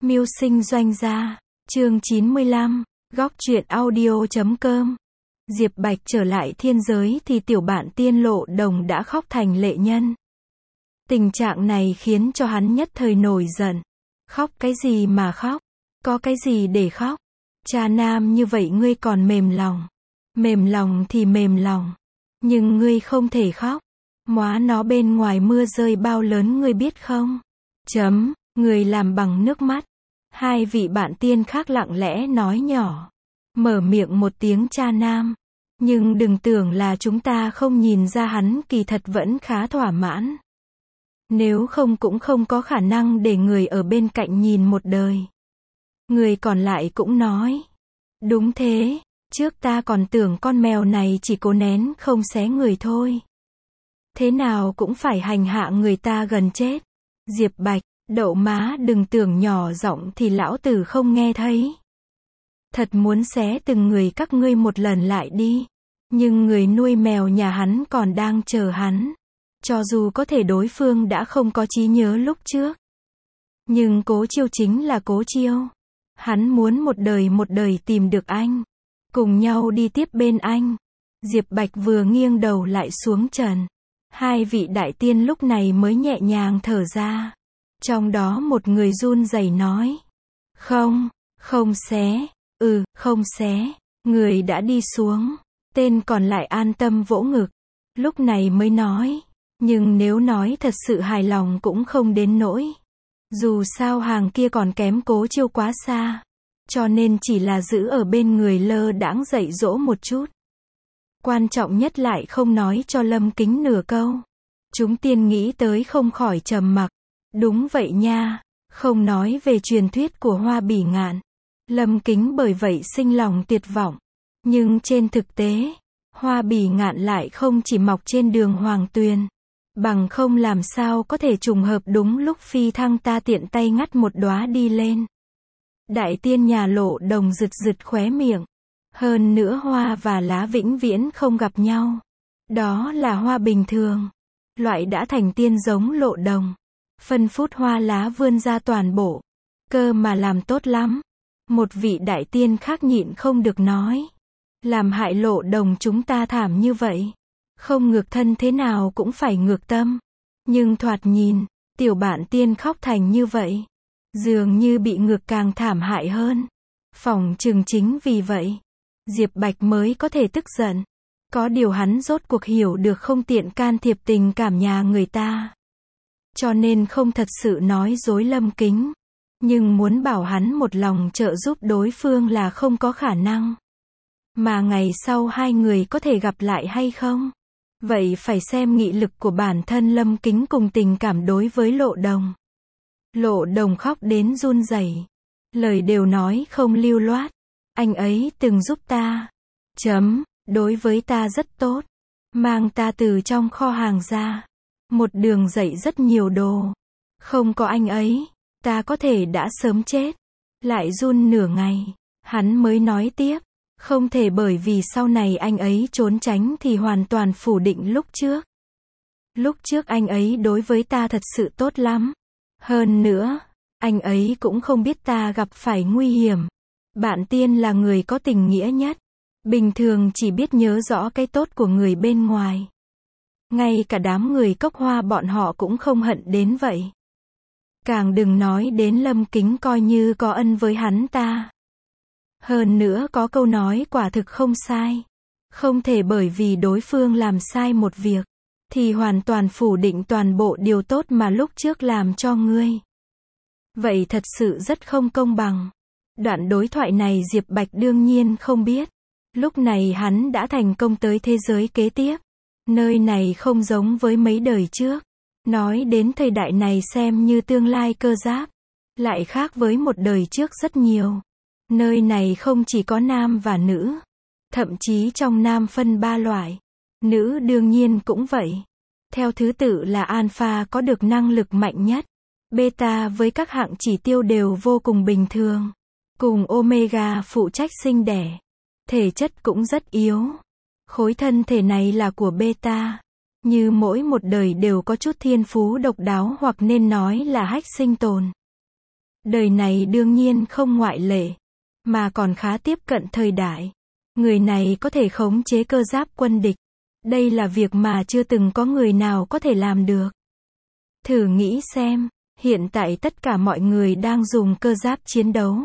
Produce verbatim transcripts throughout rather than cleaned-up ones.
Mưu sinh doanh gia, chương chín mươi lăm, góc truyện audio chấm com. Diệp Bạch trở lại thiên giới thì tiểu bạn tiên Lộ Đồng đã khóc thành lệ nhân. Tình trạng này khiến cho hắn nhất thời nổi giận. Khóc cái gì mà khóc? Có cái gì để khóc? Cha nam như vậy ngươi còn mềm lòng. Mềm lòng thì mềm lòng. Nhưng ngươi không thể khóc. Móa nó bên ngoài mưa rơi bao lớn ngươi biết không? Chấm, người làm bằng nước mắt. Hai vị bạn tiên khác lặng lẽ nói nhỏ. Mở miệng một tiếng cha nam. Nhưng đừng tưởng là chúng ta không nhìn ra hắn kỳ thật vẫn khá thỏa mãn. Nếu không cũng không có khả năng để người ở bên cạnh nhìn một đời. Người còn lại cũng nói. Đúng thế, trước ta còn tưởng con mèo này chỉ cố nén không xé người thôi. Thế nào cũng phải hành hạ người ta gần chết. Diệp Bạch, đậu má đừng tưởng nhỏ giọng thì lão tử không nghe thấy. Thật muốn xé từng người các ngươi một lần lại đi. Nhưng người nuôi mèo nhà hắn còn đang chờ hắn. Cho dù có thể đối phương đã không có trí nhớ lúc trước. Nhưng Cố Chiêu chính là Cố Chiêu. Hắn muốn một đời một đời tìm được anh. Cùng nhau đi tiếp bên anh. Diệp Bạch vừa nghiêng đầu lại xuống trần. Hai vị đại tiên lúc này mới nhẹ nhàng thở ra. Trong đó một người run rẩy nói. Không, không xé. Ừ, không xé. Người đã đi xuống. Tên còn lại an tâm vỗ ngực. Lúc này mới nói. Nhưng nếu nói thật sự hài lòng cũng không đến nỗi. Dù sao hàng kia còn kém Cố Chiêu quá xa. Cho nên chỉ là giữ ở bên người lơ đãng dạy dỗ một chút. Quan trọng nhất lại không nói cho Lâm Kính nửa câu. Chúng tiên nghĩ tới không khỏi trầm mặc. Đúng vậy nha. Không nói về truyền thuyết của Hoa Bỉ Ngạn. Lâm Kính bởi vậy sinh lòng tuyệt vọng. Nhưng trên thực tế, Hoa Bỉ Ngạn lại không chỉ mọc trên đường Hoàng Tuyền. Bằng không làm sao có thể trùng hợp đúng lúc phi thăng ta tiện tay ngắt một đóa đi lên. Đại tiên nhà Lộ Đồng rực rực khóe miệng. Hơn nữa hoa và lá vĩnh viễn không gặp nhau. Đó là hoa bình thường. Loại đã thành tiên giống Lộ Đồng. Phân phút hoa lá vươn ra toàn bộ. Cơ mà làm tốt lắm. Một vị đại tiên khác nhịn không được nói. Làm hại Lộ Đồng chúng ta thảm như vậy. Không ngược thân thế nào cũng phải ngược tâm. Nhưng thoạt nhìn, tiểu bạn tiên khóc thành như vậy. Dường như bị ngược càng thảm hại hơn. Phỏng chừng chính vì vậy. Diệp Bạch mới có thể tức giận. Có điều hắn rốt cuộc hiểu được không tiện can thiệp tình cảm nhà người ta. Cho nên không thật sự nói dối Lâm Kính. Nhưng muốn bảo hắn một lòng trợ giúp đối phương là không có khả năng. Mà ngày sau hai người có thể gặp lại hay không? Vậy phải xem nghị lực của bản thân Lâm Kính cùng tình cảm đối với Lộ Đồng. Lộ Đồng khóc đến run rẩy. Lời đều nói không lưu loát. Anh ấy từng giúp ta. Chấm, đối với ta rất tốt. Mang ta từ trong kho hàng ra. Một đường dạy rất nhiều đồ. Không có anh ấy, ta có thể đã sớm chết. Lại run nửa ngày. Hắn mới nói tiếp. Không thể bởi vì sau này anh ấy trốn tránh thì hoàn toàn phủ định lúc trước. Lúc trước anh ấy đối với ta thật sự tốt lắm. Hơn nữa, anh ấy cũng không biết ta gặp phải nguy hiểm. Bạn tiên là người có tình nghĩa nhất. Bình thường chỉ biết nhớ rõ cái tốt của người bên ngoài. Ngay cả đám người Cốc Hoa bọn họ cũng không hận đến vậy. Càng đừng nói đến Lâm Kính coi như có ân với hắn ta. Hơn nữa có câu nói quả thực không sai. Không thể bởi vì đối phương làm sai một việc. Thì hoàn toàn phủ định toàn bộ điều tốt mà lúc trước làm cho ngươi. Vậy thật sự rất không công bằng. Đoạn đối thoại này Diệp Bạch đương nhiên không biết. Lúc này hắn đã thành công tới thế giới kế tiếp. Nơi này không giống với mấy đời trước. Nói đến thời đại này xem như tương lai cơ giáp. Lại khác với một đời trước rất nhiều. Nơi này không chỉ có nam và nữ. Thậm chí trong nam phân ba loại. Nữ đương nhiên cũng vậy. Theo thứ tự là alpha có được năng lực mạnh nhất. Beta với các hạng chỉ tiêu đều vô cùng bình thường. Cùng omega phụ trách sinh đẻ. Thể chất cũng rất yếu. Khối thân thể này là của beta. Như mỗi một đời đều có chút thiên phú độc đáo hoặc nên nói là hách sinh tồn. Đời này đương nhiên không ngoại lệ, mà còn khá tiếp cận thời đại. Người này có thể khống chế cơ giáp quân địch. Đây là việc mà chưa từng có người nào có thể làm được. Thử nghĩ xem, hiện tại tất cả mọi người đang dùng cơ giáp chiến đấu.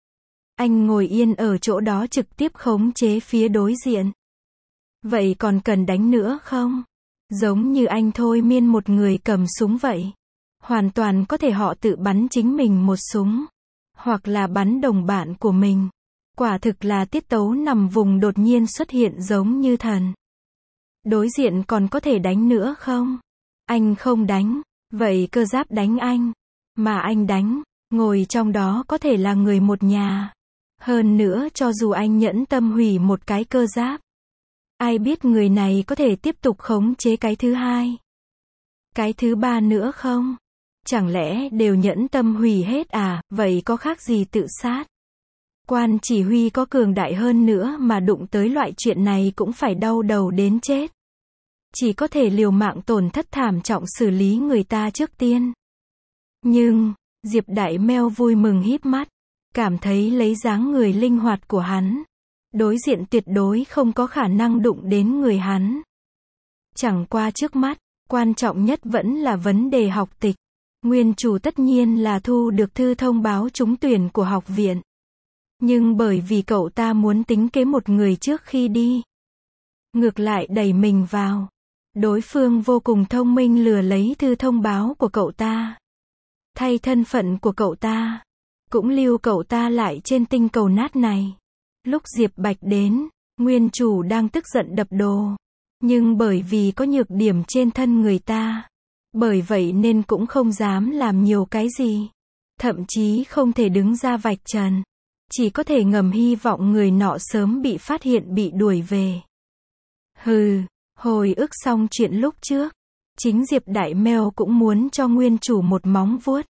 Anh ngồi yên ở chỗ đó trực tiếp khống chế phía đối diện. Vậy còn cần đánh nữa không? Giống như anh thôi miên một người cầm súng vậy. Hoàn toàn có thể họ tự bắn chính mình một súng. Hoặc là bắn đồng bạn của mình. Quả thực là tiết tấu nằm vùng đột nhiên xuất hiện giống như thần. Đối diện còn có thể đánh nữa không? Anh không đánh. Vậy cơ giáp đánh anh. Mà anh đánh. Ngồi trong đó có thể là người một nhà. Hơn nữa cho dù anh nhẫn tâm hủy một cái cơ giáp. Ai biết người này có thể tiếp tục khống chế cái thứ hai. Cái thứ ba nữa không? Chẳng lẽ đều nhẫn tâm hủy hết à, vậy có khác gì tự sát? Quan chỉ huy có cường đại hơn nữa mà đụng tới loại chuyện này cũng phải đau đầu đến chết. Chỉ có thể liều mạng tổn thất thảm trọng xử lý người ta trước tiên. Nhưng, Diệp Đại Meo vui mừng híp mắt. Cảm thấy lấy dáng người linh hoạt của hắn. Đối diện tuyệt đối không có khả năng đụng đến người hắn. Chẳng qua trước mắt, quan trọng nhất vẫn là vấn đề học tịch. Nguyên chủ tất nhiên là thu được thư thông báo trúng tuyển của học viện. Nhưng bởi vì cậu ta muốn tính kế một người trước khi đi. Ngược lại đẩy mình vào. Đối phương vô cùng thông minh lừa lấy thư thông báo của cậu ta. Thay thân phận của cậu ta. Cũng lưu cậu ta lại trên tinh cầu nát này. Lúc Diệp Bạch đến, nguyên chủ đang tức giận đập đồ. Nhưng bởi vì có nhược điểm trên thân người ta. Bởi vậy nên cũng không dám làm nhiều cái gì. Thậm chí không thể đứng ra vạch trần. Chỉ có thể ngầm hy vọng người nọ sớm bị phát hiện bị đuổi về. Hừ, hồi ức xong chuyện lúc trước. Chính Diệp Đại Meo cũng muốn cho nguyên chủ một móng vuốt.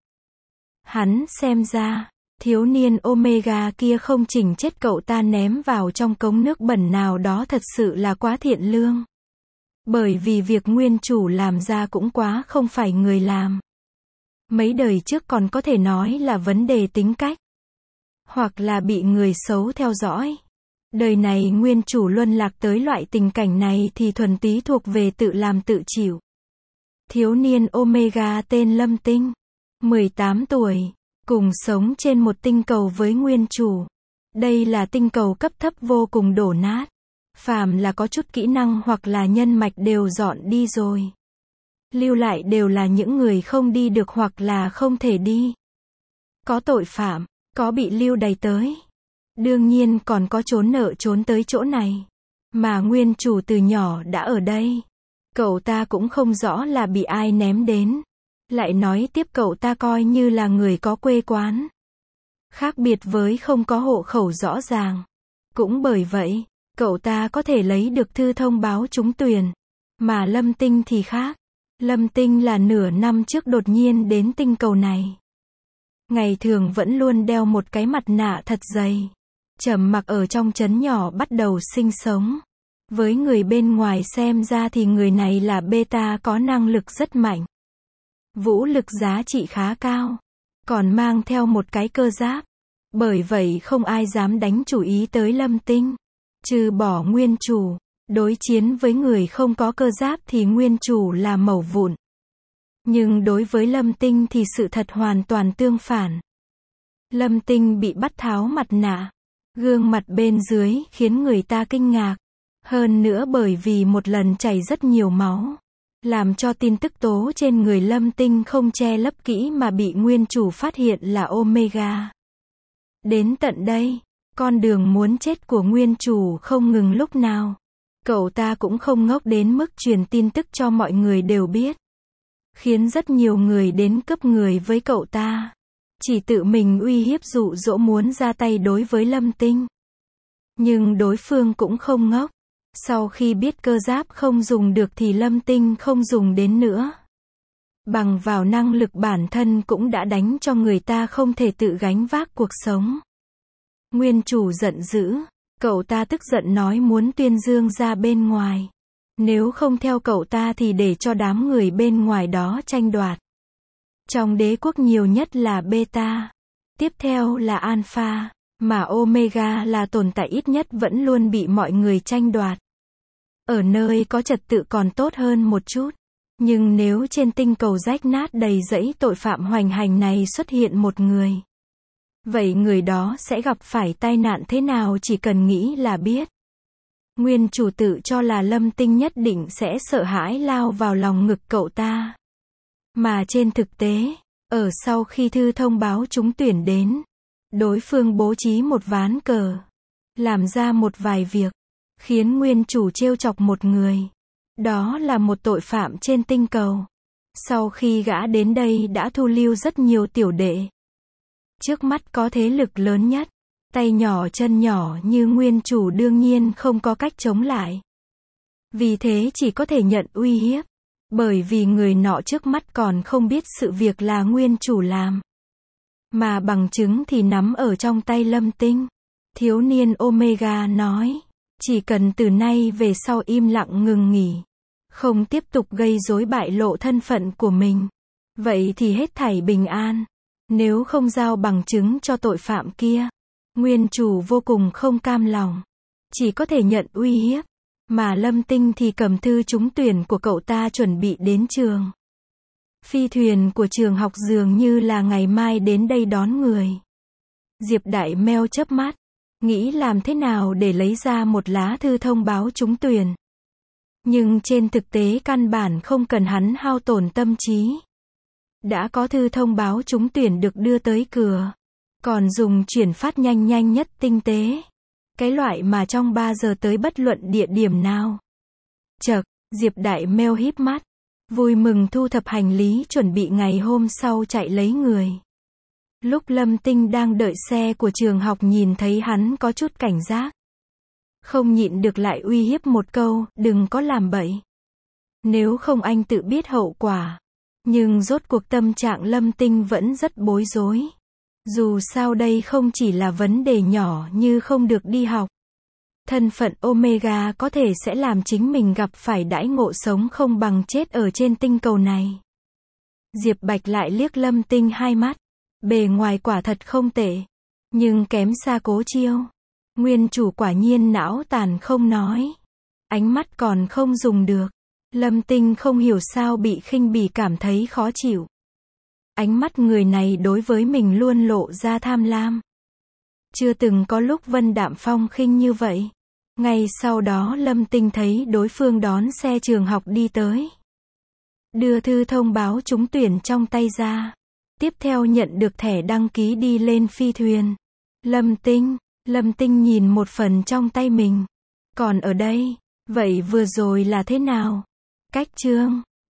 Hắn xem ra, thiếu niên Omega kia không chỉnh chết cậu ta ném vào trong cống nước bẩn nào đó thật sự là quá thiện lương. Bởi vì việc nguyên chủ làm ra cũng quá không phải người làm. Mấy đời trước còn có thể nói là vấn đề tính cách. Hoặc là bị người xấu theo dõi. Đời này nguyên chủ luân lạc tới loại tình cảnh này thì thuần túy thuộc về tự làm tự chịu. Thiếu niên Omega tên Lâm Tinh. mười tám tuổi. Cùng sống trên một tinh cầu với nguyên chủ. Đây là tinh cầu cấp thấp vô cùng đổ nát. Phàm là có chút kỹ năng hoặc là nhân mạch đều dọn đi rồi. Lưu lại đều là những người không đi được hoặc là không thể đi. Có tội phạm, có bị lưu đày tới. Đương nhiên còn có trốn nợ trốn tới chỗ này. Mà nguyên chủ từ nhỏ đã ở đây. Cậu ta cũng không rõ là bị ai ném đến. Lại nói tiếp cậu ta coi như là người có quê quán. Khác biệt với không có hộ khẩu rõ ràng. Cũng bởi vậy, cậu ta có thể lấy được thư thông báo trúng tuyển. Mà Lâm Tinh thì khác. Lâm Tinh là nửa năm trước đột nhiên đến tinh cầu này. Ngày thường vẫn luôn đeo một cái mặt nạ thật dày. Trầm mặc ở trong trấn nhỏ bắt đầu sinh sống. Với người bên ngoài xem ra thì người này là beta có năng lực rất mạnh. Vũ lực giá trị khá cao. Còn mang theo một cái cơ giáp. Bởi vậy không ai dám đánh chủ ý tới Lâm Tinh. Trừ bỏ nguyên chủ. Đối chiến với người không có cơ giáp thì nguyên chủ là mẩu vụn. Nhưng đối với Lâm Tinh thì sự thật hoàn toàn tương phản. Lâm Tinh bị bắt tháo mặt nạ. Gương mặt bên dưới khiến người ta kinh ngạc. Hơn nữa bởi vì một lần chảy rất nhiều máu. Làm cho tin tức tố trên người Lâm Tinh không che lấp kỹ mà bị nguyên chủ phát hiện là Omega. Đến tận đây, con đường muốn chết của nguyên chủ không ngừng lúc nào. Cậu ta cũng không ngốc đến mức truyền tin tức cho mọi người đều biết. Khiến rất nhiều người đến cướp người với cậu ta. Chỉ tự mình uy hiếp dụ dỗ muốn ra tay đối với Lâm Tinh. Nhưng đối phương cũng không ngốc. Sau khi biết cơ giáp không dùng được thì Lâm Tinh không dùng đến nữa. Bằng vào năng lực bản thân cũng đã đánh cho người ta không thể tự gánh vác cuộc sống. Nguyên chủ giận dữ. Cậu ta tức giận nói muốn tuyên dương ra bên ngoài. Nếu không theo cậu ta thì để cho đám người bên ngoài đó tranh đoạt. Trong đế quốc nhiều nhất là beta. Tiếp theo là Alpha, mà Omega là tồn tại ít nhất vẫn luôn bị mọi người tranh đoạt. Ở nơi có trật tự còn tốt hơn một chút. Nhưng nếu trên tinh cầu rách nát đầy rẫy tội phạm hoành hành này xuất hiện một người, vậy người đó sẽ gặp phải tai nạn thế nào chỉ cần nghĩ là biết. Nguyên chủ tự cho là Lâm Tinh nhất định sẽ sợ hãi lao vào lòng ngực cậu ta. Mà trên thực tế, ở sau khi thư thông báo trúng tuyển đến, đối phương bố trí một ván cờ, làm ra một vài việc, khiến nguyên chủ trêu chọc một người. Đó là một tội phạm trên tinh cầu. Sau khi gã đến đây đã thu lưu rất nhiều tiểu đệ. Trước mắt có thế lực lớn nhất, tay nhỏ chân nhỏ như nguyên chủ đương nhiên không có cách chống lại. Vì thế chỉ có thể nhận uy hiếp. Bởi vì người nọ trước mắt còn không biết sự việc là nguyên chủ làm. Mà bằng chứng thì nắm ở trong tay Lâm Tinh. Thiếu niên Omega nói, chỉ cần từ nay về sau im lặng ngừng nghỉ, không tiếp tục gây rối bại lộ thân phận của mình, vậy thì hết thảy bình an. Nếu không giao bằng chứng cho tội phạm kia, nguyên chủ vô cùng không cam lòng, chỉ có thể nhận uy hiếp. Mà Lâm Tinh thì cầm thư trúng tuyển của cậu ta chuẩn bị đến trường. Phi thuyền của trường học dường như là ngày mai đến đây đón người. Diệp Đại meo chớp mắt, nghĩ làm thế nào để lấy ra một lá thư thông báo trúng tuyển. Nhưng trên thực tế căn bản không cần hắn hao tổn tâm trí. Đã có thư thông báo trúng tuyển được đưa tới cửa. Còn dùng chuyển phát nhanh nhanh nhất tinh tế. Cái loại mà trong ba giờ tới bất luận địa điểm nào. Chậc, Diệp Đại meo híp mắt. Vui mừng thu thập hành lý chuẩn bị ngày hôm sau chạy lấy người. Lúc Lâm Tinh đang đợi xe của trường học nhìn thấy hắn có chút cảnh giác. Không nhịn được lại uy hiếp một câu, đừng có làm bậy. Nếu không anh tự biết hậu quả. Nhưng rốt cuộc tâm trạng Lâm Tinh vẫn rất bối rối. Dù sao đây không chỉ là vấn đề nhỏ như không được đi học. Thân phận Omega có thể sẽ làm chính mình gặp phải đãi ngộ sống không bằng chết ở trên tinh cầu này. Diệp Bạch lại liếc Lâm Tinh hai mắt. Bề ngoài quả thật không tệ. Nhưng kém xa Cố Chiêu. Nguyên chủ quả nhiên não tàn không nói. Ánh mắt còn không dùng được. Lâm Tinh không hiểu sao bị khinh bỉ cảm thấy khó chịu. Ánh mắt người này đối với mình luôn lộ ra tham lam. Chưa từng có lúc Vân Đạm Phong khinh như vậy. Ngay sau đó Lâm Tinh thấy đối phương đón xe trường học đi tới. Đưa thư thông báo trúng tuyển trong tay ra. Tiếp theo nhận được thẻ đăng ký đi lên phi thuyền. Lâm Tinh, Lâm Tinh nhìn một phần trong tay mình. Còn ở đây, vậy vừa rồi là thế nào? Cách chương